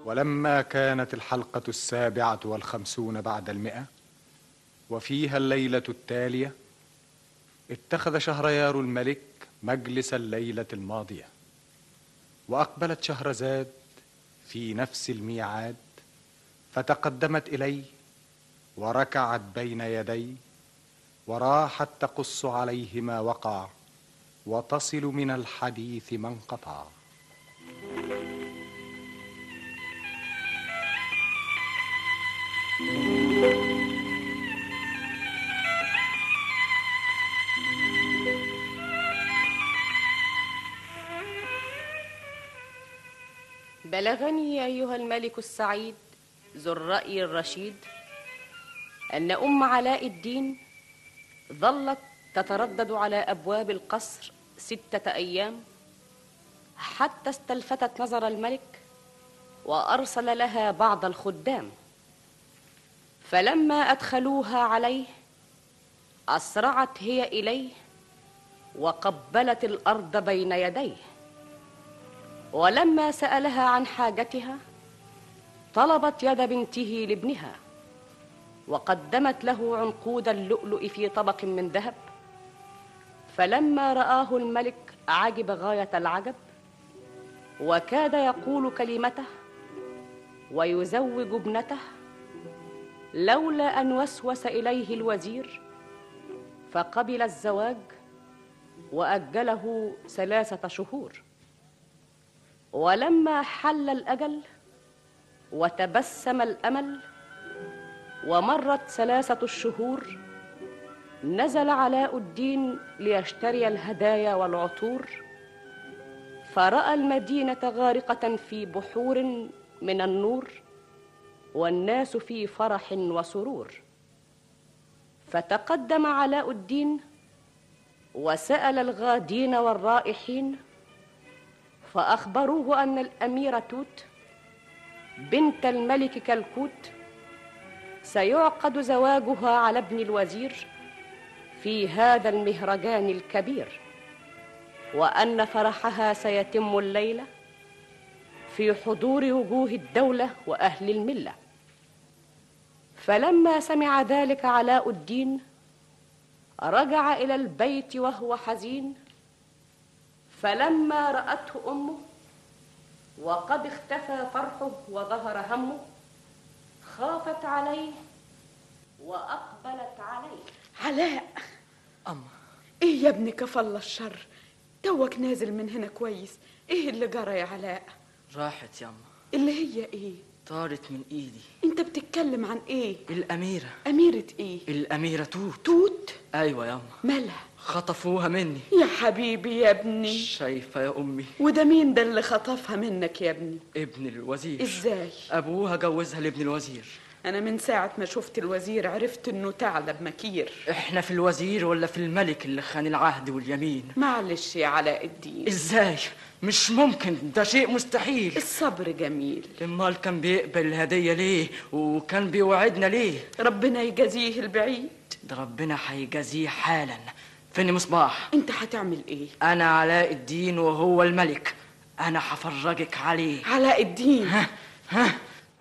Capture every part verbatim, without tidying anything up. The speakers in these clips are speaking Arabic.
ولما كانت الحلقة السابعة والخمسون بعد المئة وفيها الليلة التالية، اتخذ شهريار الملك مجلس الليلة الماضية، وأقبلت شهرزاد في نفس الميعاد، فتقدمت إليه وركعت بين يديه، وراحت تقص عليه ما وقع وتصل من الحديث ما انقطع. بلغني أيها الملك السعيد ذو الرأي الرشيد أن أم علاء الدين ظلت تتردد على أبواب القصر ستة أيام، حتى استلفتت نظر الملك وأرسل لها بعض الخدام، فلما أدخلوها عليه أسرعت هي إليه وقبلت الأرض بين يديه، ولما سألها عن حاجتها طلبت يد بنته لابنها، وقدمت له عنقود اللؤلؤ في طبق من ذهب. فلما رآه الملك عجب غاية العجب، وكاد يقول كلمته ويزوج ابنته، لولا أن وسوس إليه الوزير فقبل الزواج وأجله ثلاثة شهور. ولما حل الأجل وتبسم الأمل ومرت ثلاثة الشهور، نزل علاء الدين ليشتري الهدايا والعطور، فرأى المدينة غارقة في بحور من النور والناس في فرح وسرور. فتقدم علاء الدين وسأل الغادين والرائحين، فأخبروه أن الأميرة توت بنت الملك كلكوت سيعقد زواجها على ابن الوزير في هذا المهرجان الكبير، وأن فرحها سيتم الليلة في حضور وجوه الدولة وأهل الملة. فلما سمع ذلك علاء الدين رجع إلى البيت وهو حزين، فلما رأته أمه وقد اختفى فرحه وظهر همه خافت عليه وأقبلت عليه. علاء، أما إيه يا ابني كفل الشر، توك نازل من هنا كويس، إيه اللي جرى يا علاء؟ راحت يا أما. اللي هي إيه؟ طارت من إيدي. أنت بتتكلم عن إيه؟ الأميرة. أميرة إيه؟ الأميرة توت. توت؟ أيوة يا أما. مالها؟ خطفوها مني يا حبيبي يا ابني. شايفة يا أمي؟ وده مين ده اللي خطفها منك يا ابني؟ ابن الوزير. إزاي؟ أبوها جوزها لابن الوزير. أنا من ساعة ما شفت الوزير عرفت إنه ثعلب مكير. إحنا في الوزير ولا في الملك اللي خان العهد واليمين؟ معلش يا علاء الدين. إزاي؟ مش ممكن، ده شيء مستحيل. الصبر جميل. امال كان بيقبل الهدية ليه وكان بيوعدنا ليه؟ ربنا يجازيه البعيد. ده ربنا هيجازيه حالا. فين مصباح؟ انت هتعمل ايه؟ انا علاء الدين وهو الملك، انا هفرجك عليه. علاء الدين. ها ها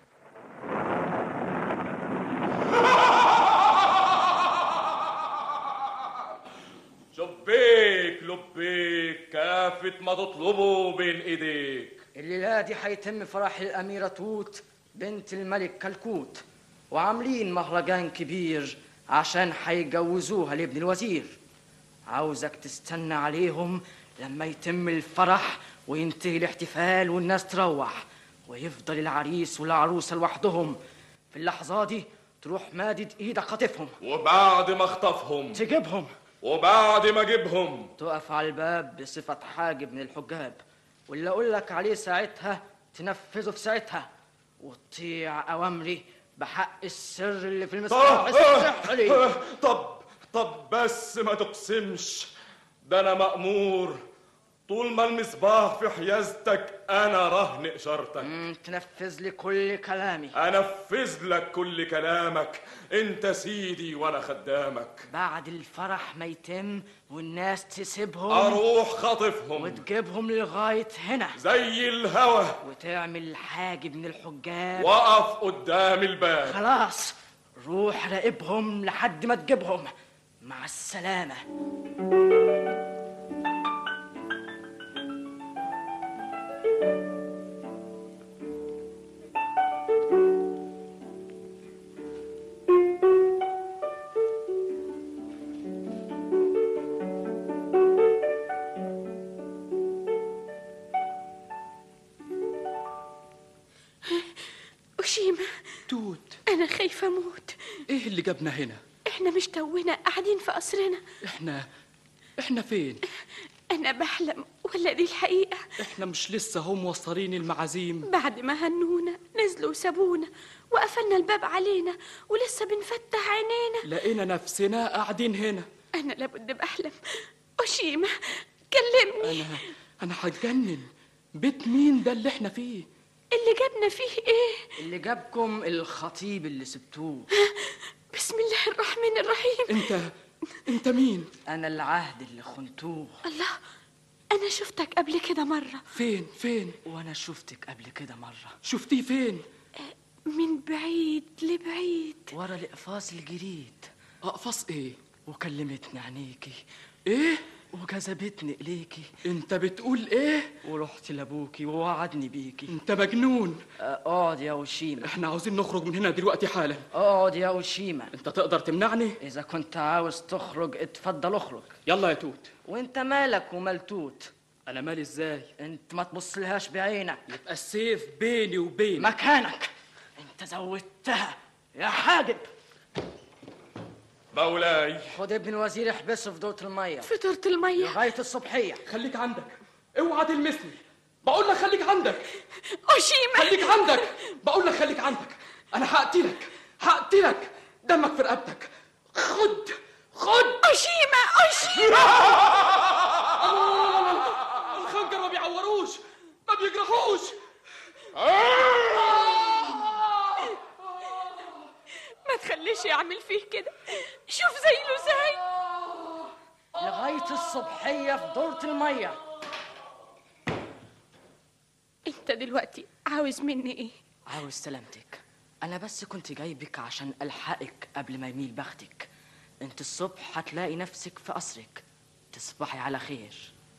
شبيك لبيك كافة ما تطلبه بين ايديك. الليلة دي هيتم فرح الأميرة توت بنت الملك كلكوت، وعاملين مهرجان كبير عشان هيجوزوها لابن الوزير. عاوزك تستنى عليهم لما يتم الفرح وينتهي الاحتفال والناس تروح، ويفضل العريس والعروسة لوحدهم. في اللحظة دي تروح مادد ايدك خاطفهم، وبعد ما اخطفهم تجيبهم، وبعد ما اجيبهم تقف على الباب بصفة حاجب من الحجاب، واللي اقول لك عليه ساعتها تنفذه في ساعتها، وتطيع اوامري بحق السر اللي في المصباح السحري. طب طب بس ما تقسمش، ده انا مأمور طول ما المصباح في حيازتك انا رهن اشارتك. مم، تنفذ لي كل كلامي. انفذ لك كل كلامك، انت سيدي وانا خدامك. بعد الفرح ما يتم والناس تسيبهم اروح خاطفهم وتجيبهم لغاية هنا زي الهوى وتعمل حاجب من الحجاب. وقف قدام الباب. خلاص روح راقبهم لحد ما تجيبهم. مع السلامة. أوشيما، توت، أنا خايفة أموت. ايه اللي جابنا هنا؟ إحنا مش تونا قاعدين في قصرنا؟ احنا احنا فين؟ أنا بحلم ولا دي الحقيقة؟ احنا مش لسه هم موصلين المعازيم؟ بعد ما هنونا نزلوا وسابونا وقفلنا الباب علينا ولسه بنفتح عينينا لقينا نفسنا قاعدين هنا. أنا لابد بحلم. أوشيما كلمني. انا انا هتجنن. بيت مين ده اللي احنا فيه؟ اللي جابنا فيه إيه؟ اللي جابكم الخطيب اللي سبتوه. بسم الله الرحمن الرحيم. انت انت مين؟ انا العهد اللي خنتوه. الله، أنا شفتك قبل كده مرة. فين فين؟ وانا شفتك قبل كده مرة. شفتيه فين؟ من بعيد لبعيد. ورا الإقفاص الجريد. اقفص ايه؟ وكلمتني عينيكي ايه؟ وجذبتني إليكي. انت بتقول ايه؟ ورحت لابوكي ووعدني بيكي. انت مجنون. اقعد يا أوشيما. احنا عاوزين نخرج من هنا دلوقتي حالا. اقعد يا أوشيما. انت تقدر تمنعني؟ إذا كنت عاوز تخرج اتفضل اخرج. يلا يا توت. وانت مالك ومال توت؟ انا مالي ازاي؟ انت ما تبصلهاش بعينك. يبقى السيف بيني وبين مكانك. انت زودتها يا حاجب. مولاي، خد ابن الوزير احبسه في دورة المية في دورة المية لغاية الصبحية. خليك عندك، اوعى تلمسني. بقول لك خليك عندك. أوشيما خليك عندك. بقول لك خليك عندك. انا هقتلك هقتلك. دمك في رقبتك. خد خد. أوشيما أوشيما. الخنجر ما بيعوروش، ما بيجرحوش. ما تخليش يعمل فيه كده. شوف زيله زي لغاية الصبحية في دورة المية. انت دلوقتي عاوز مني ايه؟ عاوز سلامتك. انا بس كنت جايبك عشان الحقك قبل ما يميل بختك. انت الصبح هتلاقي نفسك في قصرك. تصبحي على خير.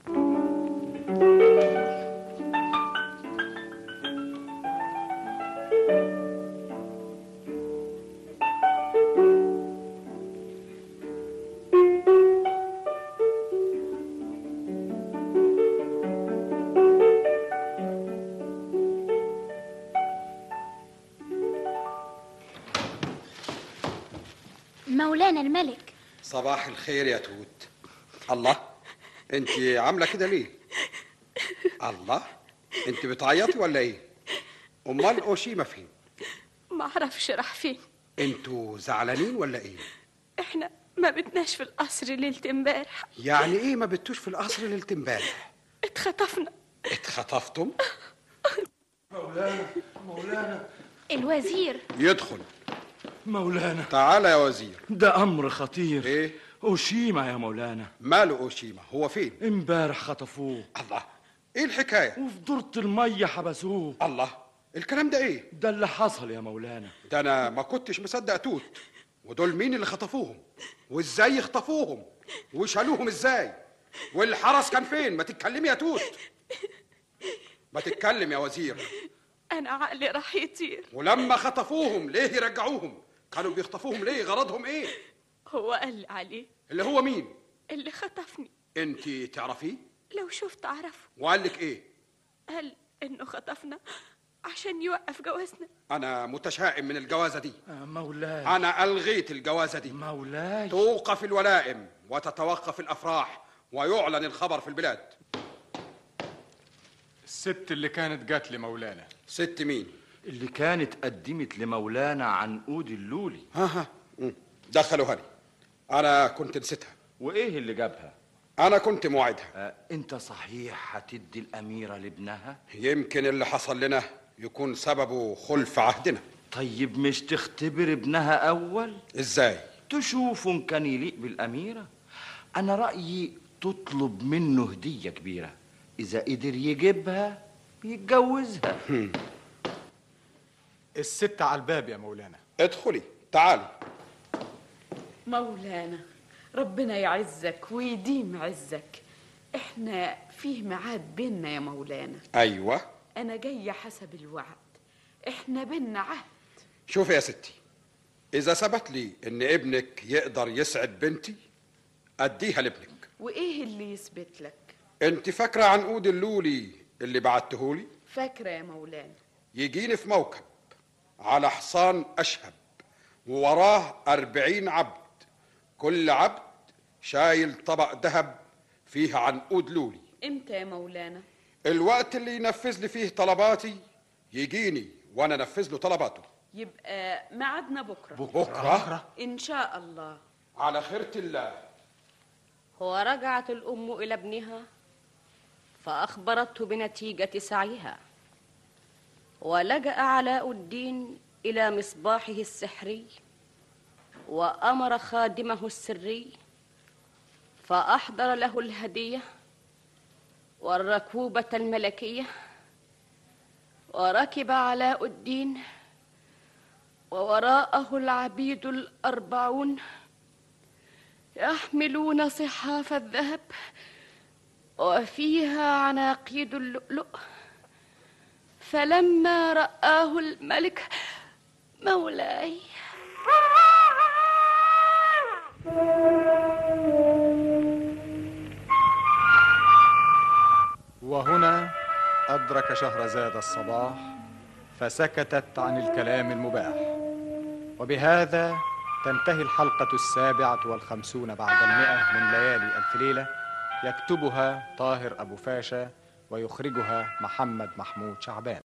مولانا الملك. صباح الخير يا توت. الله، انت عامله كده ليه؟ الله، انت بتعيطي ولا ايه؟ امال اوشيما فين؟ ما اعرفش راح فين. انتوا زعلانين ولا ايه؟ احنا ما بتناش في القصر ليلة امبارح. يعني ايه ما بتوش في القصر ليله امبارح؟ اتخطفنا. اتخطفتم؟ مولانا مولانا. الوزير. يدخل. مولانا، تعالى يا وزير. ده امر خطير. ايه؟ أوشيما يا مولانا. ماله اوشيما؟ هو فين؟ امبارح خطفوه. الله، ايه الحكايه؟ وفي دورة المية حبسوه. الله، الكلام ده ايه؟ ده اللي حصل يا مولانا. ده انا ما كنتش مصدق توت. ودول مين اللي خطفوهم؟ وازاي يخطفوهم؟ وشالوهم ازاي؟ والحرس كان فين؟ ما تتكلمي يا توت. ما تتكلم يا وزير. انا عقلي راح يطير. ولما خطفوهم ليه يرجعوهم؟ كانوا بيخطفوهم ليه؟ غرضهم ايه؟ هو قال لي عليه. اللي هو مين؟ اللي خطفني. انت تعرفيه؟ لو شفت اعرفه. وقال لك ايه؟ قال انه خطفنا عشان يوقف جوازنا. انا متشائم من الجوازه دي. آه، مولاي. انا الغيت الجوازه دي. مولاي. توقف الولائم وتتوقف الافراح ويعلن الخبر في البلاد. الست اللي كانت جات لي مولانا. ست مين؟ اللي كانت قدمت لمولانا عنقود اللولي. ها ها مم. دخلوا هاني. انا كنت نسيتها. وايه اللي جابها؟ أنا كنت موعدها. آه، أنت صحيح هتدي الأميرة لابنها؟ يمكن اللي حصل لنا يكون سببه خلف عهدنا. طيب مش تختبر ابنها أول؟ إزاي؟ تشوف إن كان يليق بالأميرة. أنا رأيي تطلب منه هدية كبيرة، إذا قدر يجيبها يتجوزها. الست على الباب يا مولانا. ادخلي، تعالي. مولانا ربنا يعزك ويديم عزك. احنا فيه ميعاد بينا يا مولانا. أيوة. أنا جاية حسب الوعد، احنا بينا عهد. شوفي يا ستي، إذا ثبت لي إن ابنك يقدر يسعد بنتي أديها لابنك. وإيه اللي يثبت لك؟ أنت فاكرة عنقود اللولي اللي بعتهولي؟ فاكرة يا مولانا. يجيني في موكب على حصان أشهب ووراه أربعين عبد، كل عبد شايل طبق ذهب فيه عنقود لولي. امتى يا مولانا؟ الوقت اللي ينفذ لي فيه طلباتي يجيني وانا انفذ له طلباته. يبقى ميعادنا بكره. بكره ان شاء الله. على خيرة الله. ورجعت الأم إلى ابنها فأخبرته بنتيجة سعيها، ولجأ علاء الدين إلى مصباحه السحري وأمر خادمه السري فأحضر له الهدية والركوبة الملكية، وركب علاء الدين ووراءه العبيد الأربعون يحملون صحاف الذهب وفيها عناقيد اللؤلؤ. فلما رآه الملك مولاي وهنا أدرك شهرزاد الصباح فسكتت عن الكلام المباح. وبهذا تنتهي الحلقة السابعة والخمسون بعد المئة من ليالي ألف ليلة، يكتبها طاهر أبو فاشا ويخرجها محمد محمود شعبان.